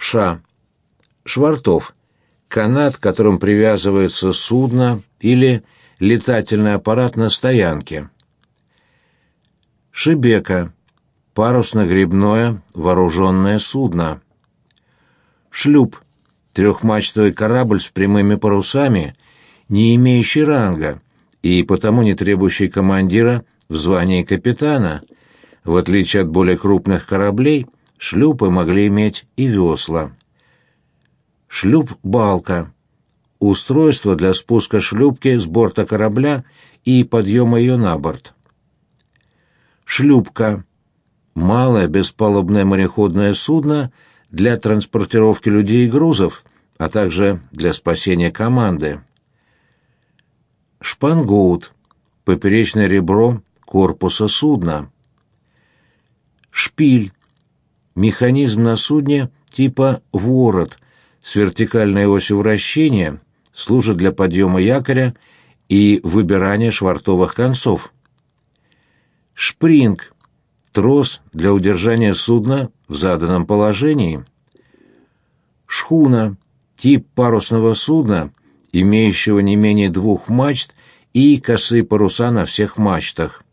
Ша. Швартов. Канат, к которым привязывается судно или летательный аппарат на стоянке. Шибека. Парусно-гребное вооруженное судно. Шлюп. Трехмачтовый корабль с прямыми парусами, не имеющий ранга и потому не требующий командира в звании капитана. В отличие от более крупных кораблей, шлюпы могли иметь и весла. Шлюп-балка. Устройство для спуска шлюпки с борта корабля и подъема ее на борт. Шлюпка. Малое беспалубное мореходное судно для транспортировки людей и грузов, а также для спасения команды. Шпангоут. Поперечное ребро корпуса судна. Шпиль. Механизм на судне типа ворот с вертикальной осью вращения, служит для подъема якоря и выбирания швартовых концов. Шпринг. Трос для удержания судна в заданном положении. Шхуна. Тип парусного судна, имеющего не менее 2 мачт и косые паруса на всех мачтах.